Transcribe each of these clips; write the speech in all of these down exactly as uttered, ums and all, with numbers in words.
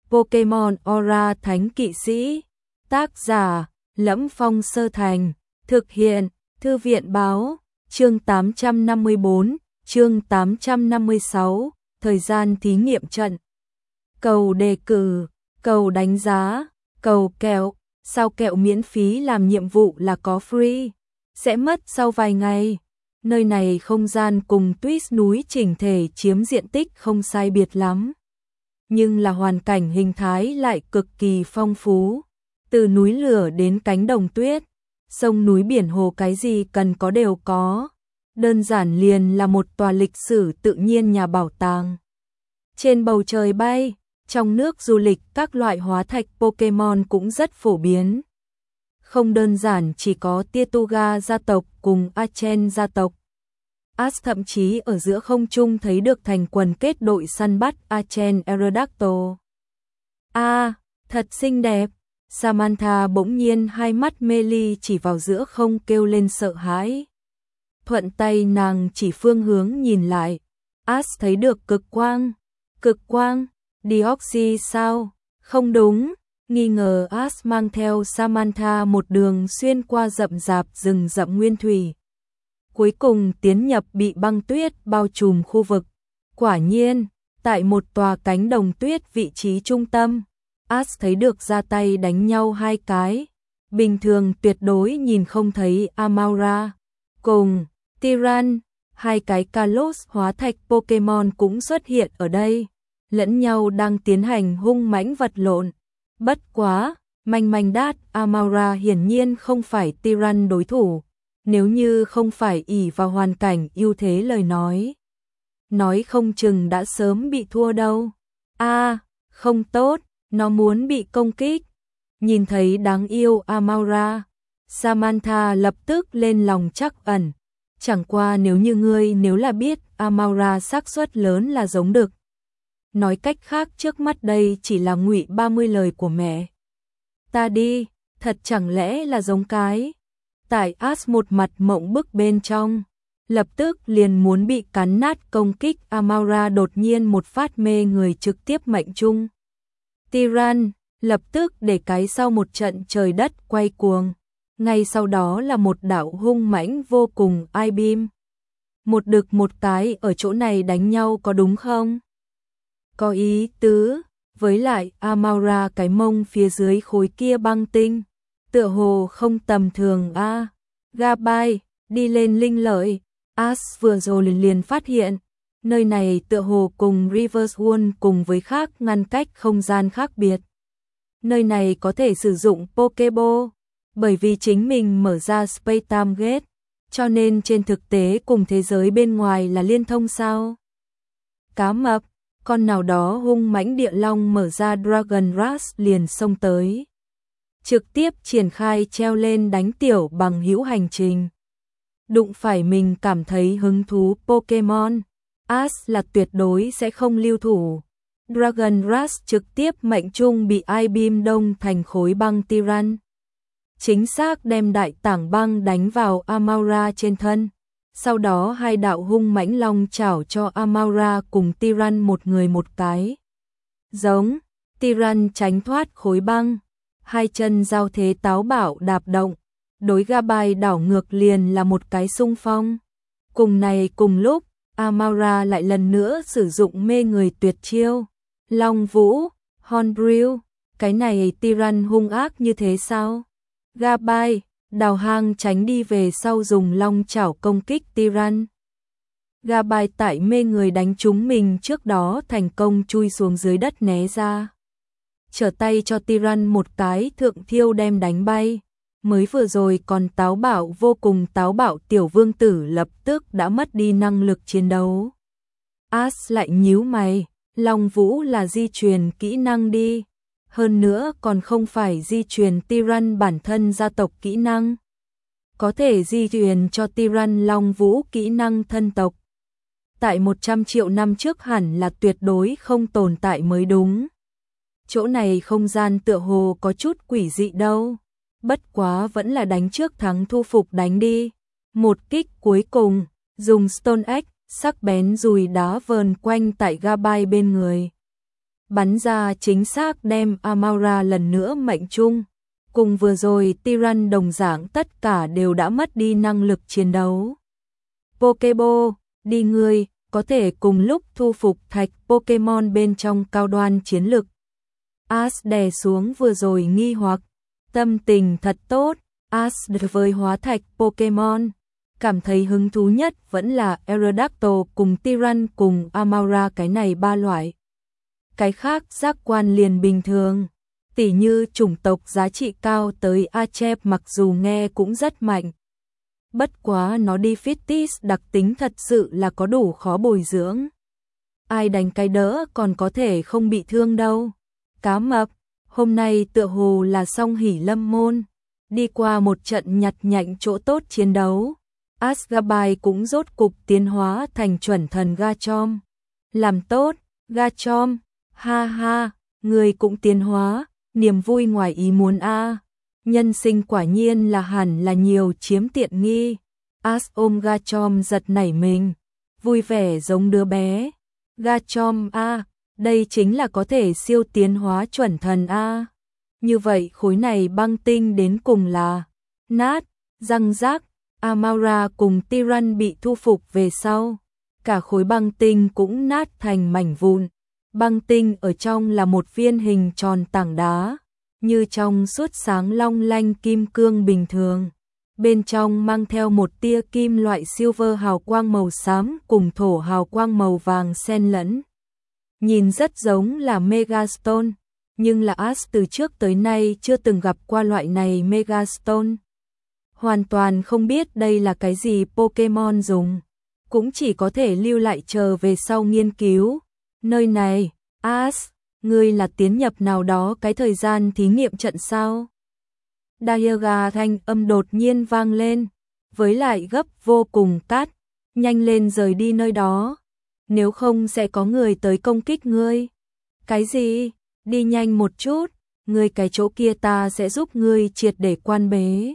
Pokemon Aura Thánh Kỵ Sĩ. Tác giả: Lẫm Phong Sơ Thành. Thực hiện: Thư viện Báo. Chương tám trăm năm mươi bốn, chương tám trăm năm mươi sáu, thời gian thí nghiệm trận. Cầu đề cử, cầu đánh giá, cầu kẹo, sao kẹo miễn phí làm nhiệm vụ là có free, sẽ mất sau vài ngày. Nơi này không gian cùng Twist núi chỉnh thể chiếm diện tích không sai biệt lắm, nhưng là hoàn cảnh hình thái lại cực kỳ phong phú. Từ núi lửa đến cánh đồng tuyết, sông núi biển hồ, cái gì cần có đều có. Đơn giản liền là một tòa lịch sử tự nhiên nhà bảo tàng. Trên bầu trời bay, trong nước du lịch, các loại hóa thạch Pokemon cũng rất phổ biến. Không đơn giản chỉ có Tirtuga gia tộc cùng Achen gia tộc. Ash thậm chí ở giữa không trung thấy được thành quần kết đội săn bắt Achen Aerodactyl. A, à, thật xinh đẹp. Samantha bỗng nhiên hai mắt mê ly chỉ vào giữa không kêu lên sợ hãi. Thuận tay nàng chỉ phương hướng nhìn lại. Ash thấy được cực quang. Cực quang? Deoxy sao? Không đúng. Nghi ngờ Ash mang theo Samantha một đường xuyên qua rậm rạp rừng rậm nguyên thủy. Cuối cùng tiến nhập bị băng tuyết bao trùm khu vực. Quả nhiên, tại một tòa cánh đồng tuyết vị trí trung tâm, Ash thấy được ra tay đánh nhau hai cái. Bình thường tuyệt đối nhìn không thấy Amaura cùng Tyran, hai cái Kalos hóa thạch Pokemon cũng xuất hiện ở đây, lẫn nhau đang tiến hành hung mãnh vật lộn. Bất quá, manh manh đát, Amaura hiển nhiên không phải Tyran đối thủ, nếu như không phải ỷ vào hoàn cảnh ưu thế lời nói. Nói không chừng đã sớm bị thua đâu. A, à, không tốt, nó muốn bị công kích. Nhìn thấy đáng yêu Amaura, Samantha lập tức lên lòng trắc ẩn. Chẳng qua nếu như ngươi nếu là biết Amaura xác suất lớn là giống đực. Nói cách khác trước mắt đây chỉ là ngụy ba mươi lời của mẹ. Ta đi, thật chẳng lẽ là giống cái. Tại Ash một mặt mộng bức bên trong, lập tức liền muốn bị cắn nát công kích Amaura đột nhiên một phát mê người trực tiếp mệnh trung. Tyran lập tức để cái sau một trận trời đất quay cuồng. Ngay sau đó là một đạo hung mãnh vô cùng I-beam. Một đực một cái ở chỗ này đánh nhau có đúng không? Có ý tứ, với lại Amaura cái mông phía dưới khối kia băng tinh, tựa hồ không tầm thường a. À, Gabai, đi lên linh lợi, Ash vừa rồi liền liền phát hiện, nơi này tựa hồ cùng Reverse World cùng với khác ngăn cách không gian khác biệt. Nơi này có thể sử dụng Pokeball, bởi vì chính mình mở ra Space Time Gate, cho nên trên thực tế cùng thế giới bên ngoài là liên thông sao? Cá mập, con nào đó hung mãnh địa long mở ra Dragon Rush liền xông tới. Trực tiếp triển khai treo lên đánh tiểu bằng hữu hành trình. Đụng phải mình cảm thấy hứng thú Pokemon, Ash là tuyệt đối sẽ không lưu thủ. Dragon Rush trực tiếp mệnh trung bị I-beam đông thành khối băng Tyran. Chính xác đem đại tảng băng đánh vào Amaura trên thân. Sau đó hai đạo hung mãnh long chảo cho Amaura cùng Tyran một người một cái. Giống, Tyran tránh thoát khối băng. Hai chân giao thế táo bạo đạp động. Đối Gabai đảo ngược liền là một cái xung phong. Cùng này cùng lúc, Amaura lại lần nữa sử dụng mê người tuyệt chiêu. Long Vũ, Hornbill, cái này Tyran hung ác như thế sao? Gabai, đào hang tránh đi về sau dùng long chảo công kích Tyran. Gabai tại mê người đánh trúng mình trước đó thành công chui xuống dưới đất né ra. Trở tay cho Tyran một cái thượng thiêu đem đánh bay. Mới vừa rồi còn táo bạo vô cùng táo bạo tiểu vương tử lập tức đã mất đi năng lực chiến đấu. Ash lại nhíu mày, Long Vũ là di truyền kỹ năng đi. Hơn nữa còn không phải di truyền Tyran bản thân gia tộc kỹ năng. Có thể di truyền cho Tyran Long Vũ kỹ năng thân tộc. Tại một trăm triệu năm trước hẳn là tuyệt đối không tồn tại mới đúng. Chỗ này không gian tựa hồ có chút quỷ dị đâu. Bất quá vẫn là đánh trước thắng thu phục đánh đi. Một kích cuối cùng, dùng Stone Axe, sắc bén dùi đá vờn quanh tại Gabai bên người. bắn ra chính xác đem Amaura lần nữa mệnh trung. Cùng vừa rồi Tyran đồng dạng tất cả đều đã mất đi năng lực chiến đấu. Pokéball, đi ngươi, có thể cùng lúc thu phục thạch Pokemon bên trong cao đoan chiến lực. Ash đè xuống vừa rồi nghi hoặc, tâm tình thật tốt, Ash với hóa thạch Pokemon, cảm thấy hứng thú nhất vẫn là Aerodactyl cùng Tyran cùng Amaura, cái này ba loại. Cái khác giác quan liền bình thường, tỉ như chủng tộc giá trị cao tới Achep mặc dù nghe cũng rất mạnh. Bất quá nó đi Fitis đặc tính thật sự là có đủ khó bồi dưỡng. Ai đánh cái đỡ còn có thể không bị thương đâu. Cá mập, hôm nay tựa hồ là song hỷ lâm môn. Đi qua một trận nhặt nhạnh chỗ tốt chiến đấu, Asgabai cũng rốt cục tiến hóa thành chuẩn thần Garchomp. Làm tốt, Garchomp, ha ha, người cũng tiến hóa, niềm vui ngoài ý muốn a. Nhân sinh quả nhiên là hẳn là nhiều chiếm tiện nghi. As ôm Garchomp giật nảy mình, vui vẻ giống đứa bé. Garchomp a, đây chính là có thể siêu tiến hóa chuẩn thần a. Như vậy khối này băng tinh đến cùng là nát, răng rác. Amaura cùng Tyran bị thu phục về sau, cả khối băng tinh cũng nát thành mảnh vụn. Băng tinh ở trong là một viên hình tròn tảng đá, như trong suốt sáng long lanh kim cương bình thường. Bên trong mang theo một tia kim loại silver hào quang màu xám cùng thổ hào quang màu vàng xen lẫn. Nhìn rất giống là Megastone, nhưng là Ash từ trước tới nay chưa từng gặp qua loại này Megastone. Hoàn toàn không biết đây là cái gì Pokemon dùng, cũng chỉ có thể lưu lại chờ về sau nghiên cứu. Nơi này, Ash, ngươi là tiến nhập nào đó cái thời gian thí nghiệm trận sao? Dialga thanh âm đột nhiên vang lên, với lại gấp vô cùng cát, nhanh lên rời đi nơi đó, nếu không sẽ có người tới công kích ngươi. Cái gì? Đi nhanh một chút, ngươi cái chỗ kia ta sẽ giúp ngươi triệt để quan bế.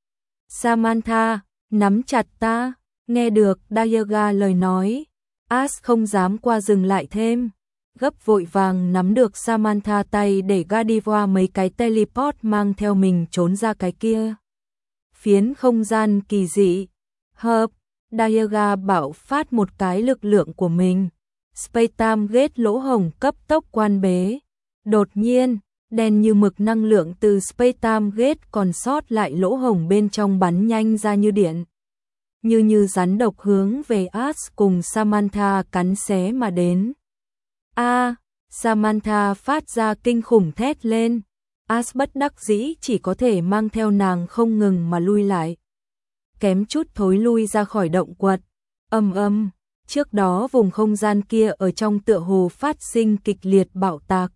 Samantha, nắm chặt ta, nghe được Dialga lời nói, Ash không dám qua dừng lại thêm, gấp vội vàng nắm được Samantha tay để Gardevoir mấy cái teleport mang theo mình trốn ra cái kia. Phiến không gian kỳ dị, hợp, Dialga bảo phát một cái lực lượng của mình, Space-Time Gate lỗ hổng cấp tốc quan bế. Đột nhiên, đen như mực năng lượng từ Space-Time Gate còn sót lại lỗ hổng bên trong bắn nhanh ra như điện. Như như rắn độc hướng về Ash cùng Samantha cắn xé mà đến. A, à, Samantha phát ra kinh khủng thét lên. Ash bất đắc dĩ chỉ có thể mang theo nàng không ngừng mà lui lại. Kém chút thối lui ra khỏi động quật. Âm âm, trước đó vùng không gian kia ở trong tựa hồ phát sinh kịch liệt bạo tạc.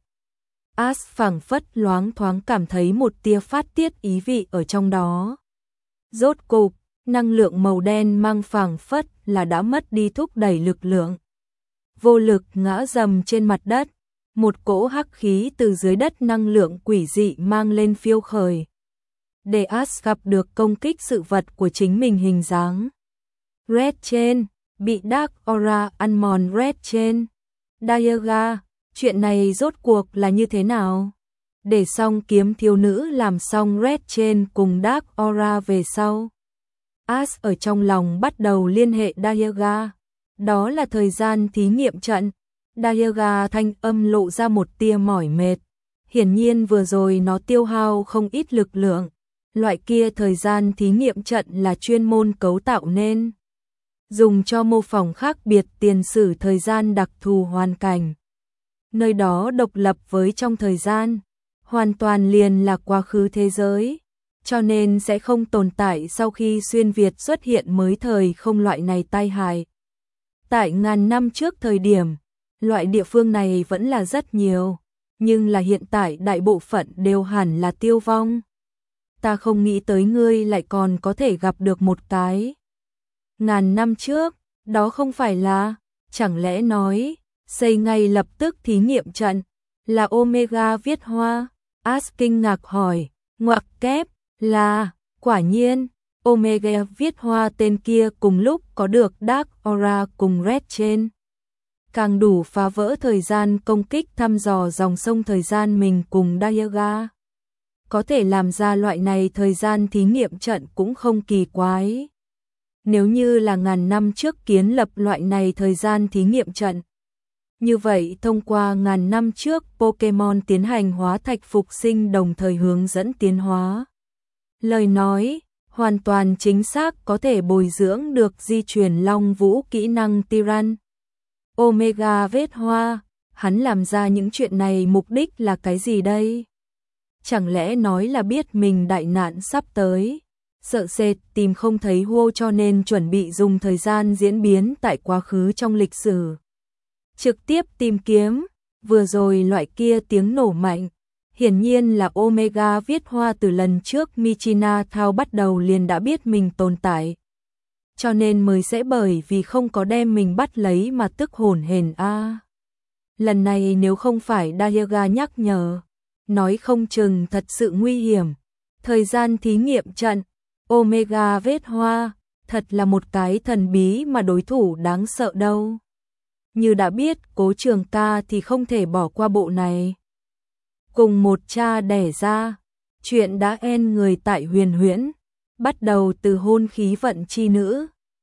Ash phảng phất loáng thoáng cảm thấy một tia phát tiết ý vị ở trong đó. Rốt cục, năng lượng màu đen mang phảng phất là đã mất đi thúc đẩy lực lượng. Vô lực ngã dầm trên mặt đất, một cỗ hắc khí từ dưới đất năng lượng quỷ dị mang lên phiêu khởi. Để Ash gặp được công kích sự vật của chính mình hình dáng. Red Chain, bị Dark Aura ăn mòn Red Chain. Dialga, chuyện này rốt cuộc là như thế nào? Để xong kiếm thiếu nữ làm xong Red Chain cùng Dark Aura về sau. Ash ở trong lòng bắt đầu liên hệ Dialga. Đó là thời gian thí nghiệm trận. Dialga thanh âm lộ ra một tia mỏi mệt. Hiển nhiên vừa rồi nó tiêu hao không ít lực lượng. Loại kia thời gian thí nghiệm trận là chuyên môn cấu tạo nên, dùng cho mô phỏng khác biệt tiền sử thời gian đặc thù hoàn cảnh. Nơi đó độc lập với trong thời gian, hoàn toàn liền là quá khứ thế giới, cho nên sẽ không tồn tại sau khi xuyên Việt xuất hiện mới thời không loại này tai hại. Tại ngàn năm trước thời điểm, loại địa phương này vẫn là rất nhiều, nhưng là hiện tại đại bộ phận đều hẳn là tiêu vong. Ta không nghĩ tới ngươi lại còn có thể gặp được một cái. Ngàn năm trước, đó không phải là, chẳng lẽ nói, xây ngay lập tức thí nghiệm trận, là Omega viết hoa? Ash kinh ngạc hỏi, ngoặc kép, là, quả nhiên, Omega viết hoa tên kia cùng lúc có được Dark Aura cùng Red Chain. càng đủ phá vỡ thời gian công kích thăm dò dòng sông thời gian mình cùng Dialga. Có thể làm ra loại này thời gian thí nghiệm trận cũng không kỳ quái. Nếu như là ngàn năm trước kiến lập loại này thời gian thí nghiệm trận. Như vậy thông qua ngàn năm trước Pokemon tiến hành hóa thạch phục sinh đồng thời hướng dẫn tiến hóa. Lời nói, hoàn toàn chính xác có thể bồi dưỡng được di truyền Long Vũ kỹ năng Tyran. Omega vết hoa, hắn làm ra những chuyện này mục đích là cái gì đây? Chẳng lẽ nói là biết mình đại nạn sắp tới, sợ sệt tìm không thấy Huo cho nên chuẩn bị dùng thời gian diễn biến tại quá khứ trong lịch sử. Trực tiếp tìm kiếm, vừa rồi loại kia tiếng nổ mạnh, hiển nhiên là Omega viết hoa từ lần trước Michina Thao bắt đầu liền đã biết mình tồn tại. Cho nên mới sẽ bởi vì không có đem mình bắt lấy mà tức hồn hển a. À. Lần này nếu không phải Dialga nhắc nhở, nói không chừng thật sự nguy hiểm. Thời gian thí nghiệm trận, Omega vết hoa, thật là một cái thần bí mà đối thủ đáng sợ đâu. Như đã biết Cố Trường Ca thì không thể bỏ qua bộ này. Cùng một cha đẻ ra, chuyện đã en người tại Huyền Huyễn, bắt đầu từ hôn khí vận chi nữ,